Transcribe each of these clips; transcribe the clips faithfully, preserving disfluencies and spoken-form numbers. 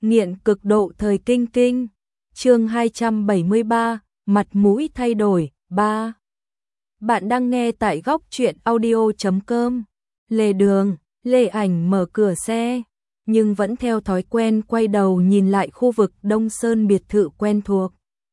nghiện cực độ thời kinh kinh. Chương hai trăm bảy mươi ba, mặt mũi thay đổi, ba. Bạn đang nghe tại góc truyện audio chấm com. Lề đường, Lê Ảnh mở cửa xe, nhưng vẫn theo thói quen quay đầu nhìn lại khu vực Đông Sơn biệt thự quen thuộc.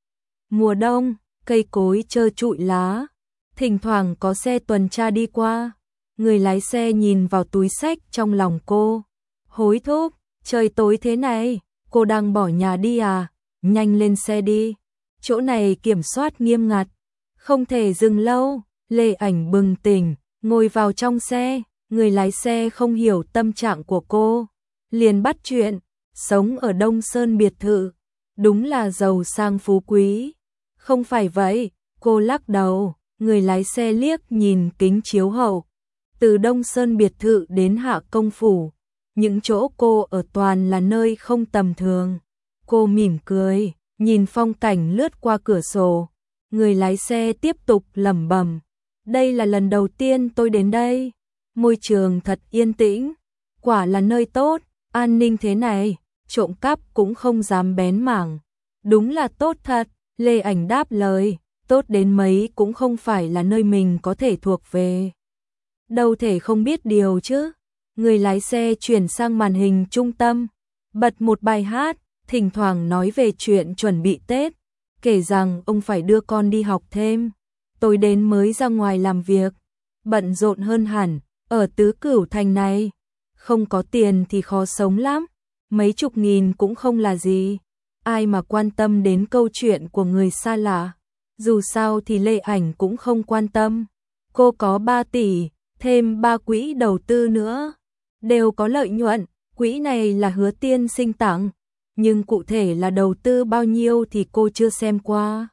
Mùa đông, cây cối trơ trụi lá, thỉnh thoảng có xe tuần tra đi qua. Người lái xe nhìn vào túi xách trong lòng cô, hối thúc, trời tối thế này, cô đang bỏ nhà đi à, nhanh lên xe đi, chỗ này kiểm soát nghiêm ngặt, không thể dừng lâu. Lê Ảnh bừng tỉnh, ngồi vào trong xe, người lái xe không hiểu tâm trạng của cô, liền bắt chuyện, sống ở Đông Sơn biệt thự, đúng là giàu sang phú quý. Không phải vậy, cô lắc đầu, người lái xe liếc nhìn kính chiếu hậu. Từ Đông Sơn biệt thự đến Hạ Công phủ, những chỗ cô ở toàn là nơi không tầm thường. Cô mỉm cười, nhìn phong cảnh lướt qua cửa sổ. Người lái xe tiếp tục lẩm bẩm, đây là lần đầu tiên tôi đến đây. Môi trường thật yên tĩnh, quả là nơi tốt, an ninh thế này, trộm cắp cũng không dám bén mảng. Đúng là tốt thật, Lê Ảnh đáp lời, tốt đến mấy cũng không phải là nơi mình có thể thuộc về. Đâu thể không biết điều chứ. Người lái xe chuyển sang màn hình trung tâm, bật một bài hát, thỉnh thoảng nói về chuyện chuẩn bị Tết, kể rằng ông phải đưa con đi học thêm, tối đến mới ra ngoài làm việc, bận rộn hơn hẳn. Ở Tứ Cửu Thành này, không có tiền thì khó sống lắm, mấy chục nghìn cũng không là gì. Ai mà quan tâm đến câu chuyện của người xa lạ. Dù sao thì Lê Ảnh cũng không quan tâm. Cô có ba tỷ, thêm ba quỹ đầu tư nữa, đều có lợi nhuận. Quỹ này là Hứa Tiên Sinh tặng, nhưng cụ thể là đầu tư bao nhiêu thì cô chưa xem qua.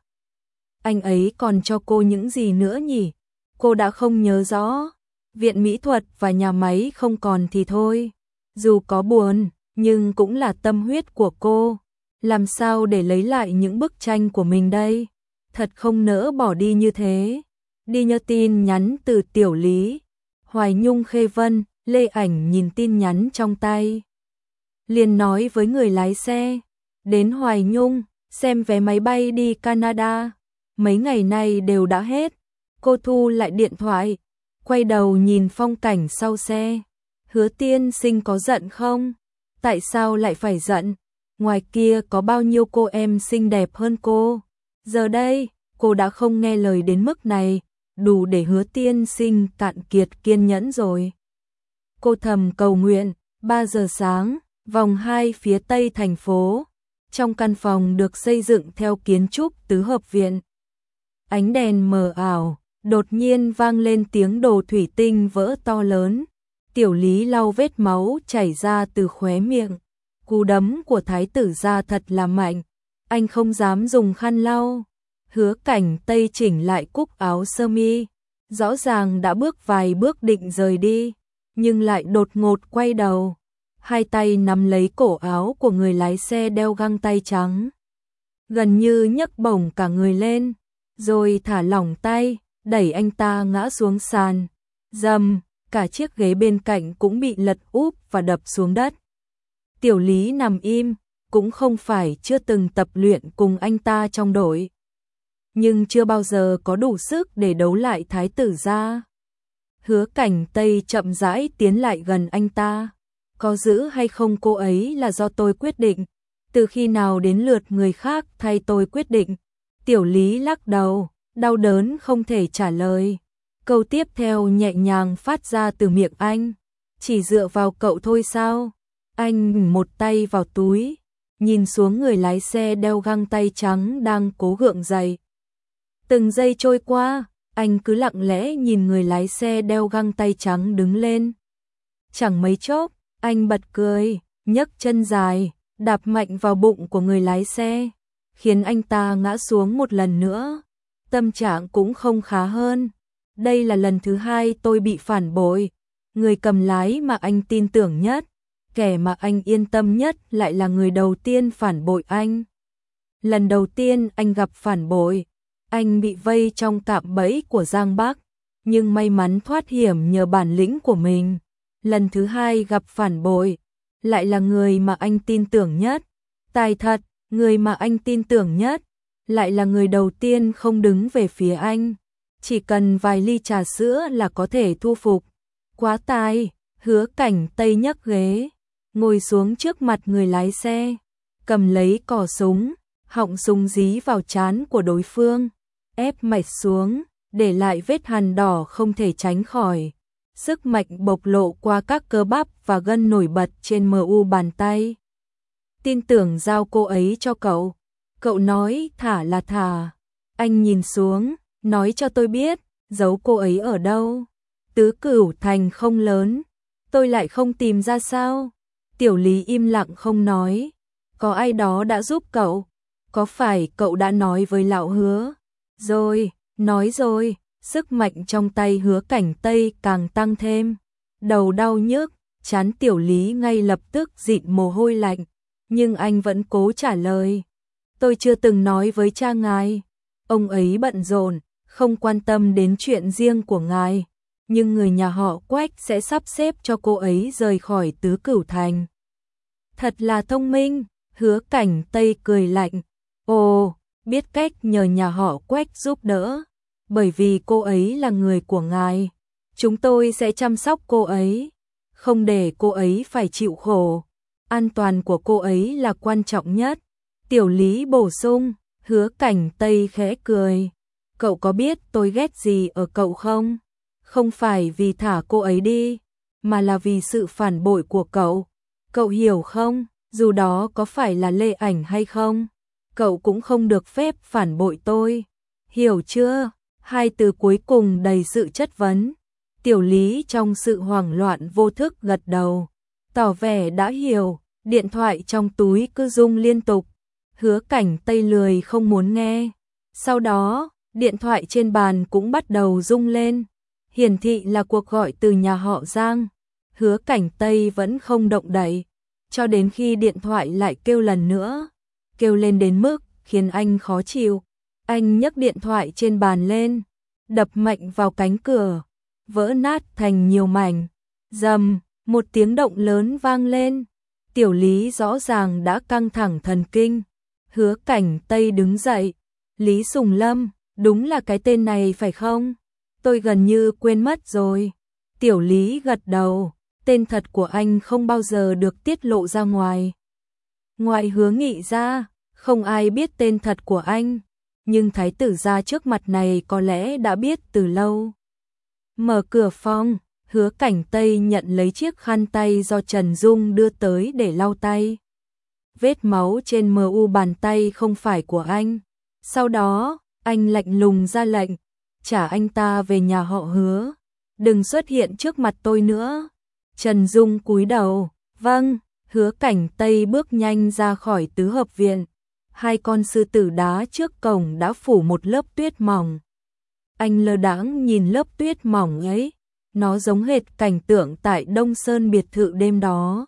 Anh ấy còn cho cô những gì nữa nhỉ? Cô đã không nhớ rõ. Viện mỹ thuật và nhà máy không còn thì thôi. Dù có buồn, nhưng cũng là tâm huyết của cô. Làm sao để lấy lại những bức tranh của mình đây? Thật không nỡ bỏ đi như thế. Đi nhờ tin nhắn từ Tiểu Lý, Hoài Nhung Khê Vân. Lê Ảnh nhìn tin nhắn trong tay, liền nói với người lái xe, đến Hoài Nhung, xem vé máy bay đi Canada. Mấy ngày nay đều đã hết. Cô thu lại điện thoại, quay đầu nhìn phong cảnh sau xe. Hứa Tiên Sinh có giận không? Tại sao lại phải giận? Ngoài kia có bao nhiêu cô em xinh đẹp hơn cô. Giờ đây, cô đã không nghe lời đến mức này, đủ để Hứa Tiên Sinh cạn kiệt kiên nhẫn rồi. Cô thầm cầu nguyện, ba giờ sáng, vòng hai phía tây thành phố. Trong căn phòng được xây dựng theo kiến trúc tứ hợp viện. Ánh đèn mờ ảo, đột nhiên vang lên tiếng đồ thủy tinh vỡ to lớn. Tiểu Lý lau vết máu chảy ra từ khóe miệng. Cú đấm của thái tử gia thật là mạnh, anh không dám dùng khăn lau. Hứa Cảnh Tây chỉnh lại cúc áo sơ mi, rõ ràng đã bước vài bước định rời đi, nhưng lại đột ngột quay đầu, hai tay nắm lấy cổ áo của người lái xe đeo găng tay trắng, gần như nhấc bổng cả người lên, rồi thả lỏng tay, đẩy anh ta ngã xuống sàn. Dầm, cả chiếc ghế bên cạnh cũng bị lật úp và đập xuống đất. Tiểu Lý nằm im, cũng không phải chưa từng tập luyện cùng anh ta trong đội, nhưng chưa bao giờ có đủ sức để đấu lại thái tử gia. Hứa Cảnh Tây chậm rãi tiến lại gần anh ta. Có giữ hay không cô ấy là do tôi quyết định. Từ khi nào đến lượt người khác thay tôi quyết định? Tiểu Lý lắc đầu, đau đớn không thể trả lời. Câu tiếp theo nhẹ nhàng phát ra từ miệng anh. Chỉ dựa vào cậu thôi sao? Anh một tay vào túi, nhìn xuống người lái xe đeo găng tay trắng đang cố gượng dậy. Từng giây trôi qua, anh cứ lặng lẽ nhìn người lái xe đeo găng tay trắng đứng lên. Chẳng mấy chốc, anh bật cười, nhấc chân dài, đạp mạnh vào bụng của người lái xe, khiến anh ta ngã xuống một lần nữa. Tâm trạng cũng không khá hơn. Đây là lần thứ hai tôi bị phản bội. Người cầm lái mà anh tin tưởng nhất, kẻ mà anh yên tâm nhất lại là người đầu tiên phản bội anh. Lần đầu tiên anh gặp phản bội, anh bị vây trong cạm bẫy của Giang Bắc, nhưng may mắn thoát hiểm nhờ bản lĩnh của mình. Lần thứ hai gặp phản bội, lại là người mà anh tin tưởng nhất. Tài thật, người mà anh tin tưởng nhất, lại là người đầu tiên không đứng về phía anh. Chỉ cần vài ly trà sữa là có thể thu phục. Quá tài, Hứa Cảnh Tây nhấc ghế, ngồi xuống trước mặt người lái xe, cầm lấy cò súng, họng súng dí vào trán của đối phương, ép mạch xuống, để lại vết hằn đỏ không thể tránh khỏi. Sức mạnh bộc lộ qua các cơ bắp và gân nổi bật trên mờ u bàn tay. Tin tưởng giao cô ấy cho cậu. Cậu nói thả là thả. Anh nhìn xuống, nói cho tôi biết, giấu cô ấy ở đâu. Tứ Cửu Thành không lớn, tôi lại không tìm ra sao. Tiểu Lý im lặng không nói. Có ai đó đã giúp cậu? Có phải cậu đã nói với lão Hứa? Rồi, nói rồi. Sức mạnh trong tay Hứa Cảnh Tây càng tăng thêm. Đầu đau nhức, trán Tiểu Lý ngay lập tức dịn mồ hôi lạnh. Nhưng anh vẫn cố trả lời. Tôi chưa từng nói với cha ngài. Ông ấy bận rộn, không quan tâm đến chuyện riêng của ngài. Nhưng người nhà họ Quách sẽ sắp xếp cho cô ấy rời khỏi Tứ Cửu Thành. Thật là thông minh, Hứa Cảnh Tây cười lạnh. Ồ, biết cách nhờ nhà họ Quách giúp đỡ. Bởi vì cô ấy là người của ngài. Chúng tôi sẽ chăm sóc cô ấy. Không để cô ấy phải chịu khổ. An toàn của cô ấy là quan trọng nhất. Tiểu Lý bổ sung, Hứa Cảnh Tây khẽ cười. Cậu có biết tôi ghét gì ở cậu không? Không phải vì thả cô ấy đi, mà là vì sự phản bội của cậu. Cậu hiểu không? Dù đó có phải là Lê Ảnh hay không, cậu cũng không được phép phản bội tôi. Hiểu chưa? Hai từ cuối cùng đầy sự chất vấn. Tiểu Lý trong sự hoảng loạn vô thức gật đầu, tỏ vẻ đã hiểu. Điện thoại trong túi cứ rung liên tục. Hứa Cảnh Tây lười không muốn nghe. Sau đó, điện thoại trên bàn cũng bắt đầu rung lên. Hiển thị là cuộc gọi từ nhà họ Giang. Hứa Cảnh Tây vẫn không động đậy, cho đến khi điện thoại lại kêu lần nữa. Kêu lên đến mức khiến anh khó chịu. Anh nhấc điện thoại trên bàn lên, đập mạnh vào cánh cửa, vỡ nát thành nhiều mảnh. Rầm, một tiếng động lớn vang lên. Tiểu Lý rõ ràng đã căng thẳng thần kinh. Hứa Cảnh Tây đứng dậy. Lý Sùng Lâm, đúng là cái tên này phải không? Tôi gần như quên mất rồi. Tiểu Lý gật đầu. Tên thật của anh không bao giờ được tiết lộ ra ngoài. Ngoài Hứa Nghị ra, không ai biết tên thật của anh. Nhưng thái tử gia trước mặt này có lẽ đã biết từ lâu. Mở cửa phòng, Hứa Cảnh Tây nhận lấy chiếc khăn tay do Trần Dung đưa tới để lau tay. Vết máu trên mờ u bàn tay không phải của anh. Sau đó, anh lạnh lùng ra lệnh, trả anh ta về nhà họ Hứa. Đừng xuất hiện trước mặt tôi nữa. Trần Dung cúi đầu, vâng. Hứa Cảnh Tây bước nhanh ra khỏi tứ hợp viện. Hai con sư tử đá trước cổng đã phủ một lớp tuyết mỏng. Anh lơ đãng nhìn lớp tuyết mỏng ấy. Nó giống hệt cảnh tượng tại Đông Sơn biệt thự đêm đó.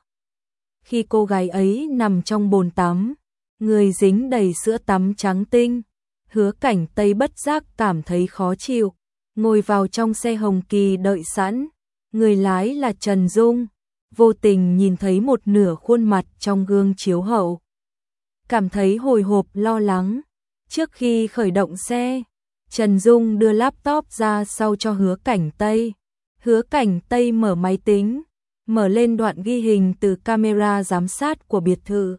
Khi cô gái ấy nằm trong bồn tắm, người dính đầy sữa tắm trắng tinh, Hứa Cảnh Tây bất giác cảm thấy khó chịu, ngồi vào trong xe Hồng Kỳ đợi sẵn. Người lái là Trần Dung, vô tình nhìn thấy một nửa khuôn mặt trong gương chiếu hậu. Cảm thấy hồi hộp lo lắng. Trước khi khởi động xe, Trần Dung đưa laptop ra sau cho Hứa Cảnh Tây. Hứa Cảnh Tây mở máy tính, mở lên đoạn ghi hình từ camera giám sát của biệt thự.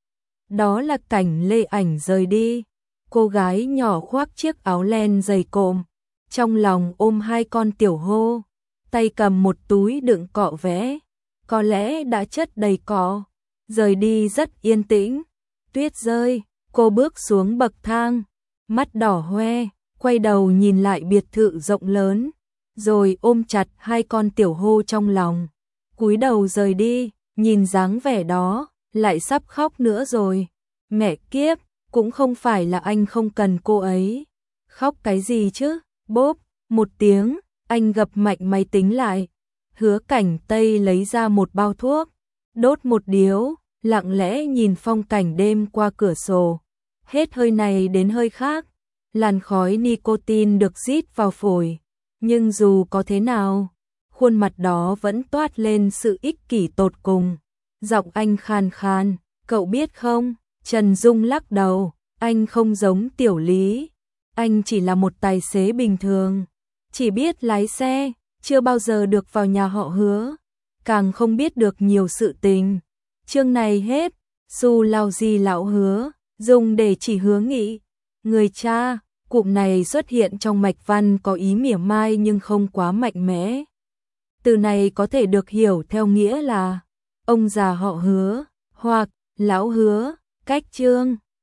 Đó là cảnh Lê Ảnh rời đi. Cô gái nhỏ khoác chiếc áo len dày cộm, trong lòng ôm hai con tiểu hô, tay cầm một túi đựng cọ vẽ, có lẽ đã chất đầy cọ. Rời đi rất yên tĩnh. Tuyết rơi, cô bước xuống bậc thang, mắt đỏ hoe, quay đầu nhìn lại biệt thự rộng lớn, rồi ôm chặt hai con tiểu hô trong lòng. Cúi đầu rời đi, nhìn dáng vẻ đó, lại sắp khóc nữa rồi. Mẹ kiếp, cũng không phải là anh không cần cô ấy. Khóc cái gì chứ? Bốp, một tiếng, anh gập mạnh máy tính lại. Hứa Cảnh Tây lấy ra một bao thuốc, đốt một điếu, lặng lẽ nhìn phong cảnh đêm qua cửa sổ. Hết hơi này đến hơi khác, làn khói nicotine được rít vào phổi. Nhưng dù có thế nào, khuôn mặt đó vẫn toát lên sự ích kỷ tột cùng. Giọng anh khàn khàn, cậu biết không? Trần Dung lắc đầu, anh không giống Tiểu Lý. Anh chỉ là một tài xế bình thường, chỉ biết lái xe, chưa bao giờ được vào nhà họ Hứa, càng không biết được nhiều sự tình. Chương này hết, Su lao gì lão Hứa, dùng để chỉ Hứa Nghị. Người cha, cụm này xuất hiện trong mạch văn có ý mỉa mai nhưng không quá mạnh mẽ. Từ này có thể được hiểu theo nghĩa là ông già họ Hứa, hoặc lão Hứa, cách chương.